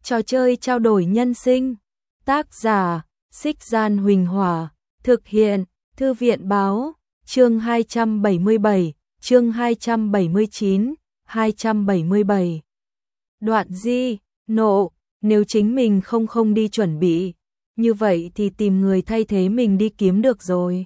Trò chơi trao đổi nhân sinh. Tác giả, Xích Gian Huỳnh Hỏa. Thực hiện, Thư viện Báo. Chương 277, chương 279, 277. Đoạn Di, nộ, nếu chính mình không đi chuẩn bị, như vậy thì tìm người thay thế mình đi kiếm được rồi.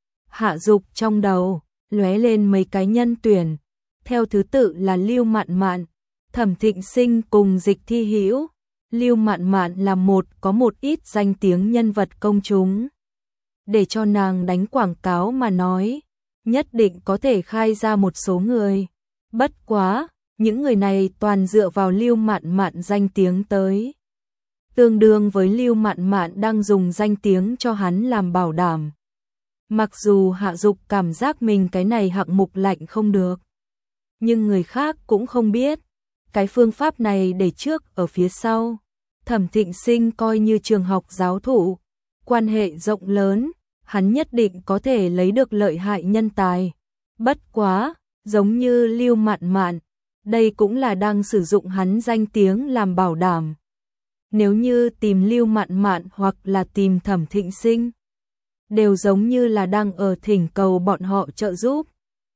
Hạ Dục trong đầu lóe lên mấy cái nhân tuyển, theo thứ tự là Lưu Mạn Mạn, Thẩm Thịnh Sinh cùng Dịch Thi Hữu. Lưu Mạn Mạn là có một ít danh tiếng nhân vật công chúng. Để cho nàng đánh quảng cáo mà nói, nhất định có thể khai ra một số người. Bất quá, những người này toàn dựa vào Lưu Mạn Mạn danh tiếng tới. Tương đương với Lưu Mạn Mạn đang dùng danh tiếng cho hắn làm bảo đảm. Mặc dù Hạ Dục cảm giác mình cái này hạng mục lạnh không được, nhưng người khác cũng không biết. Cái phương pháp này để trước ở phía sau. Thẩm Thịnh Sinh coi như trường học giáo thụ, quan hệ rộng lớn, hắn nhất định có thể lấy được lợi hại nhân tài. Bất quá, giống như Lưu Mạn Mạn, đây cũng là đang sử dụng hắn danh tiếng làm bảo đảm. Nếu như tìm Lưu Mạn Mạn hoặc là tìm Thẩm Thịnh Sinh, đều giống như là đang ở thỉnh cầu bọn họ trợ giúp.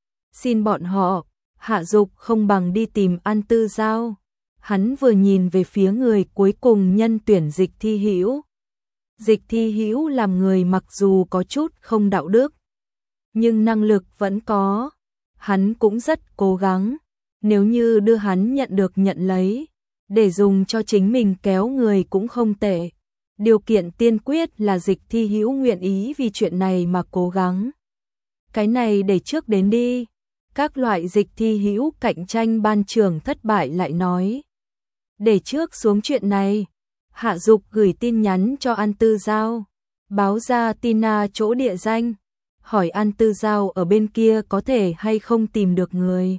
Xin bọn họ, Hạ Dục không bằng đi tìm An Tư Giao. Hắn vừa nhìn về phía người cuối cùng nhân tuyển Dịch Thi Hữu. Dịch Thi Hữu làm người mặc dù có chút không đạo đức, nhưng năng lực vẫn có. Hắn cũng rất cố gắng, nếu như đưa hắn nhận lấy, để dùng cho chính mình kéo người cũng không tệ. Điều kiện tiên quyết là Dịch Thi Hữu nguyện ý vì chuyện này mà cố gắng. Cái này để trước đến đi. Các loại Dịch Thi Hữu cạnh tranh ban trường thất bại lại nói. Để trước xuống chuyện này, Hạ Dục gửi tin nhắn cho An Tư Giao, báo ra Tina chỗ địa danh, hỏi An Tư Giao ở bên kia có thể hay không tìm được người.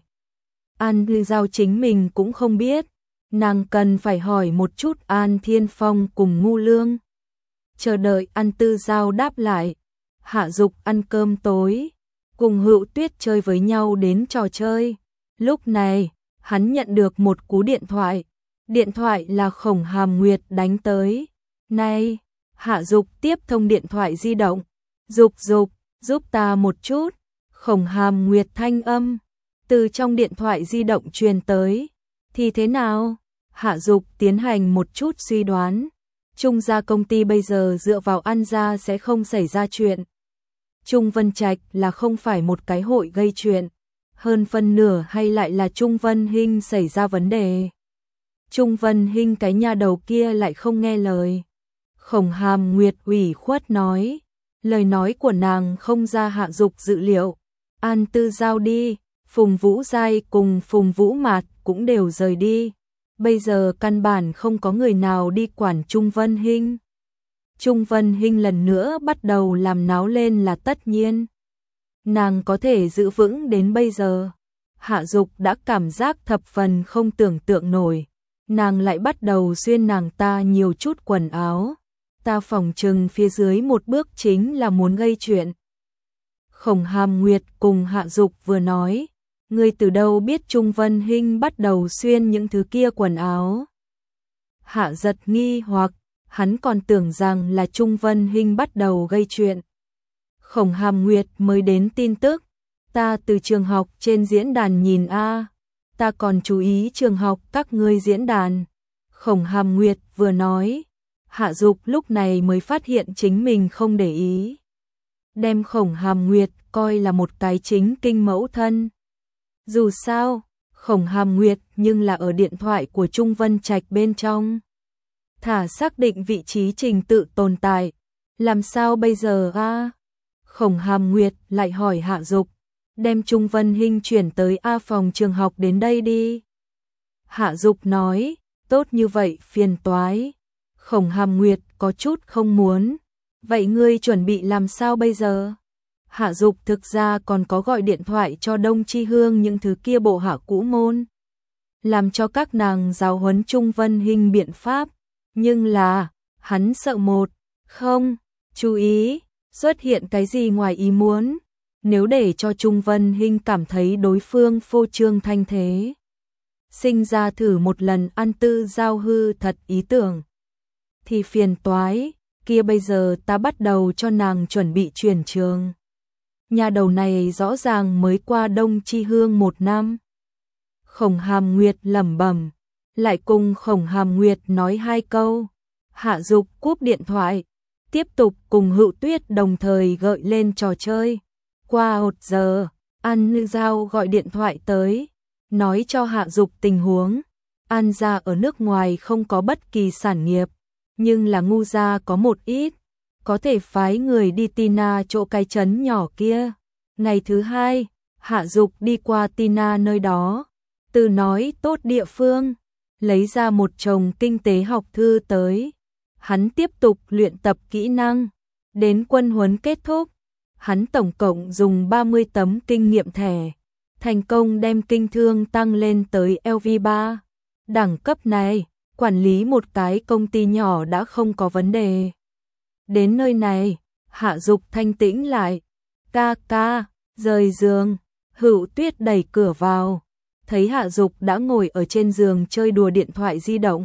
An Tư Giao chính mình cũng không biết, nàng cần phải hỏi một chút An Thiên Phong cùng Ngu Lương. Chờ đợi An Tư Giao đáp lại, Hạ Dục ăn cơm tối, cùng Hữu Tuyết chơi với nhau đến trò chơi. Lúc này, hắn nhận được một cú điện thoại. Điện thoại là Khổng Hàm Nguyệt đánh tới. Này, Hạ Dục tiếp thông điện thoại di động. Dục, giúp ta một chút. Khổng Hàm Nguyệt thanh âm từ trong điện thoại di động truyền tới. Thì thế nào? Hạ Dục tiến hành một chút suy đoán. Trung gia công ty bây giờ dựa vào ăn ra sẽ không xảy ra chuyện. Trung Vân Trạch là không phải một cái hội gây chuyện. Hơn phân nửa hay lại là Trung Vân Hinh xảy ra vấn đề. Trung Vân Hinh cái nhà đầu kia lại không nghe lời. Khổng Hàm Nguyệt ủy khuất nói. Lời nói của nàng không ra Hạ Dục dự liệu. An Tư Giao đi, Phùng Vũ Giai cùng Phùng Vũ Mạt cũng đều rời đi. Bây giờ căn bản không có người nào đi quản Trung Vân Hinh. Trung Vân Hinh lần nữa bắt đầu làm náo lên là tất nhiên. Nàng có thể giữ vững đến bây giờ. Hạ Dục đã cảm giác thập phần không tưởng tượng nổi. Nàng lại bắt đầu xuyên nàng ta nhiều chút quần áo. Ta phỏng chừng phía dưới một bước chính là muốn gây chuyện. Khổng Hàm Nguyệt cùng Hạ Dục vừa nói. Ngươi từ đâu biết Trung Vân Hinh bắt đầu xuyên những thứ kia quần áo? Hạ Giật nghi hoặc, hắn còn tưởng rằng là Trung Vân Hinh bắt đầu gây chuyện. Khổng Hàm Nguyệt mới đến tin tức. Ta từ trường học trên diễn đàn nhìn ta còn chú ý trường học các ngươi diễn đàn. Khổng Hàm Nguyệt vừa nói, Hạ Dục lúc này mới phát hiện chính mình không để ý. Đem Khổng Hàm Nguyệt coi là một cái chính kinh mẫu thân. Dù sao, Khổng Hàm Nguyệt nhưng là ở điện thoại của Trung Vân Trạch bên trong. Thả xác định vị trí trình tự tồn tại. Làm sao bây giờ Khổng Hàm Nguyệt lại hỏi Hạ Dục. Đem Trung Vân Hinh chuyển tới A phòng trường học đến đây đi. Hạ Dục nói, tốt như vậy phiền toái. Khổng Hàm Nguyệt có chút không muốn. Vậy ngươi chuẩn bị làm sao bây giờ? Hạ Dục thực ra còn có gọi điện thoại cho Đông Chi Hương những thứ kia bộ hạ cũ môn. Làm cho các nàng giáo huấn Trung Vân Hinh biện pháp. Nhưng là, hắn sợ không, chú ý, xuất hiện cái gì ngoài ý muốn. Nếu để cho Trung Vân Hinh cảm thấy đối phương phô trương thanh thế, sinh ra thử một lần ăn tư giao hư thật ý tưởng. Thì phiền toái, kia bây giờ ta bắt đầu cho nàng chuẩn bị chuyển trường. Nhà đầu này rõ ràng mới qua Đông Chi Hương 1 năm. Khổng Hàm Nguyệt lẩm bẩm, lại cùng Khổng Hàm Nguyệt nói 2 câu. Hạ Dục cúp điện thoại, tiếp tục cùng Hữu Tuyết đồng thời gợi lên trò chơi. Qua 1 giờ, An Như Giao gọi điện thoại tới, nói cho Hạ Dục tình huống. An gia ở nước ngoài không có bất kỳ sản nghiệp, nhưng là Ngu gia có một ít, có thể phái người đi Tina chỗ cái trấn nhỏ kia. Ngày thứ 2, Hạ Dục đi qua Tina nơi đó, từ nói tốt địa phương, lấy ra một chồng kinh tế học thư tới. Hắn tiếp tục luyện tập kỹ năng, đến quân huấn kết thúc, hắn tổng cộng dùng 30 tấm kinh nghiệm thẻ, thành công đem kinh thương tăng lên tới LV3. Đẳng cấp này, quản lý một cái công ty nhỏ đã không có vấn đề. Đến nơi này, Hạ Dục thanh tĩnh lại. Ca ca, rời giường, Hữu Tuyết đẩy cửa vào, thấy Hạ Dục đã ngồi ở trên giường chơi đùa điện thoại di động.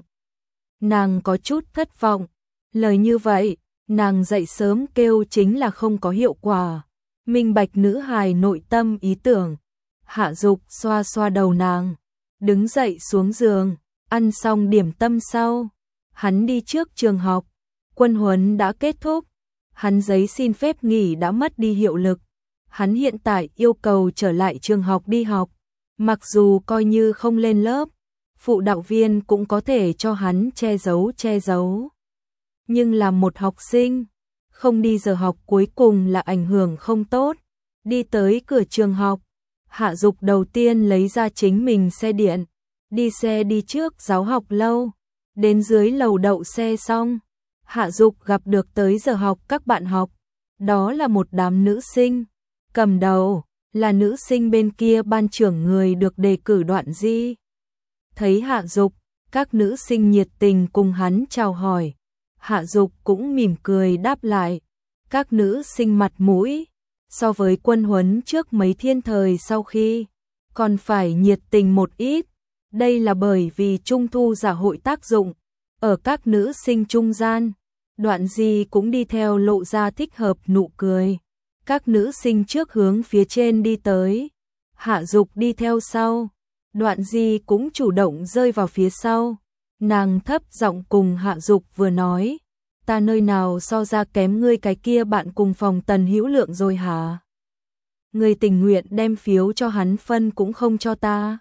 Nàng có chút thất vọng, lời như vậy, nàng dậy sớm kêu chính là không có hiệu quả. Minh bạch nữ hài nội tâm ý tưởng. Hạ Dục xoa xoa đầu nàng, đứng dậy xuống giường, ăn xong điểm tâm sau, hắn đi trước trường học. Quân huấn đã kết thúc, hắn giấy xin phép nghỉ đã mất đi hiệu lực. Hắn hiện tại yêu cầu trở lại trường học đi học, mặc dù coi như không lên lớp, phụ đạo viên cũng có thể cho hắn che giấu. Nhưng là một học sinh, không đi giờ học cuối cùng là ảnh hưởng không tốt. Đi tới cửa trường học, Hạ Dục đầu tiên lấy ra chính mình xe điện, đi xe đi trước giáo học lâu, đến dưới lầu đậu xe xong. Hạ Dục gặp được tới giờ học các bạn học, đó là một đám nữ sinh, cầm đầu là nữ sinh bên kia ban trưởng người được đề cử Đoạn Di. Thấy Hạ Dục, các nữ sinh nhiệt tình cùng hắn chào hỏi, Hạ Dục cũng mỉm cười đáp lại. Các nữ sinh mặt mũi, so với quân huấn trước mấy thiên thời sau khi, còn phải nhiệt tình một ít. Đây là bởi vì Trung thu giả hội tác dụng, ở các nữ sinh trung gian. Đoạn Di cũng đi theo lộ ra thích hợp nụ cười. Các nữ sinh trước hướng phía trên đi tới, Hạ Dục đi theo sau. Đoạn Di cũng chủ động rơi vào phía sau. Nàng thấp giọng cùng Hạ Dục vừa nói, ta nơi nào so ra kém ngươi cái kia bạn cùng phòng Tần Hữu Lượng rồi hả? Ngươi tình nguyện đem phiếu cho hắn phân cũng không cho ta.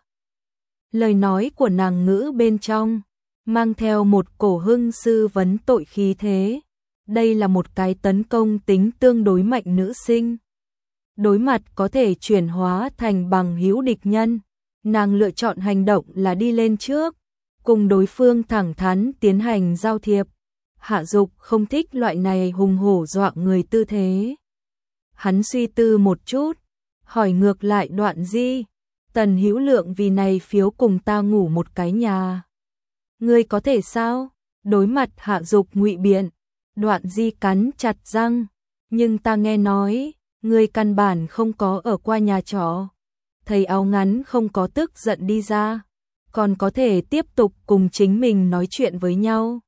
Lời nói của nàng ngữ bên trong mang theo một cổ hưng sư vấn tội khí thế. Đây là một cái tấn công tính tương đối mạnh nữ sinh. Đối mặt có thể chuyển hóa thành bằng hữu địch nhân, nàng lựa chọn hành động là đi lên trước, cùng đối phương thẳng thắn tiến hành giao thiệp. Hạ Dục không thích loại này hùng hổ dọa người tư thế. Hắn suy tư một chút, hỏi ngược lại Đoạn Di, Tần Hữu Lượng vì này phiếu cùng ta ngủ một cái nhà. Ngươi có thể sao? Đối mặt Hạ Dục ngụy biện, Đoạn Di cắn chặt răng, nhưng ta nghe nói, ngươi căn bản không có ở qua nhà trọ. Thầy áo ngắn không có tức giận đi ra, còn có thể tiếp tục cùng chính mình nói chuyện với nhau.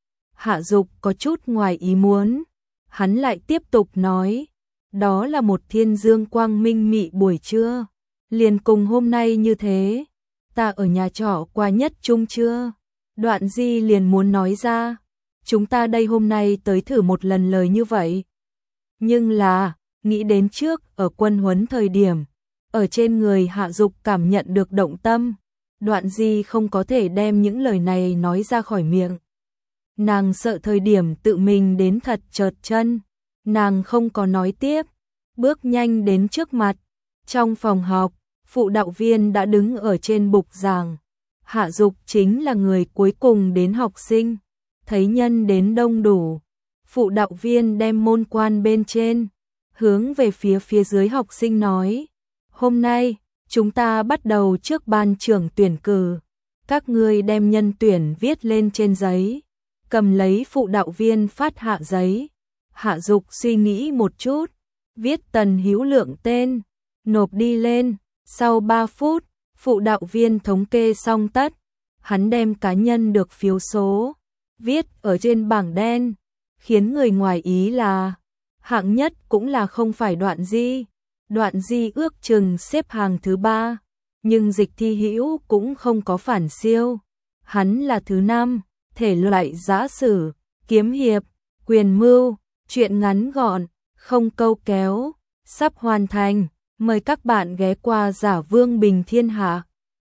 Hạ Dục có chút ngoài ý muốn, hắn lại tiếp tục nói, đó là một thiên dương quang minh mị buổi trưa, liền cùng hôm nay như thế, ta ở nhà trọ qua nhất trung trưa. Đoạn Di liền muốn nói ra, chúng ta đây hôm nay tới thử một lần lời như vậy. Nhưng là, nghĩ đến trước ở quân huấn thời điểm, ở trên người Hạ Dục cảm nhận được động tâm, Đoạn Di không có thể đem những lời này nói ra khỏi miệng. Nàng sợ thời điểm tự mình đến thật chợt chân, nàng không có nói tiếp, bước nhanh đến trước mặt. Trong phòng học, phụ đạo viên đã đứng ở trên bục giảng. Hạ Dục chính là người cuối cùng đến học sinh, thấy nhân đến đông đủ, phụ đạo viên đem môn quan bên trên, hướng về phía dưới học sinh nói, hôm nay, chúng ta bắt đầu trước ban trưởng tuyển cử, các ngươi đem nhân tuyển viết lên trên giấy, cầm lấy phụ đạo viên phát hạ giấy. Hạ Dục suy nghĩ một chút, viết Tần Hữu Lượng tên, nộp đi lên, sau 3 phút, Phụ đạo viên thống kê xong tất, hắn đem cá nhân được phiếu số viết ở trên bảng đen, khiến người ngoài ý là hạng nhất cũng là không phải Đoạn Di. Đoạn Di ước chừng xếp hàng thứ 3, nhưng Dịch Thi Hữu cũng không có phản siêu. Hắn là thứ 5, thể loại giã sử, kiếm hiệp, quyền mưu, truyện ngắn gọn, không câu kéo, sắp hoàn thành. Mời các bạn ghé qua Giả Vương Bình Thiên Hạ.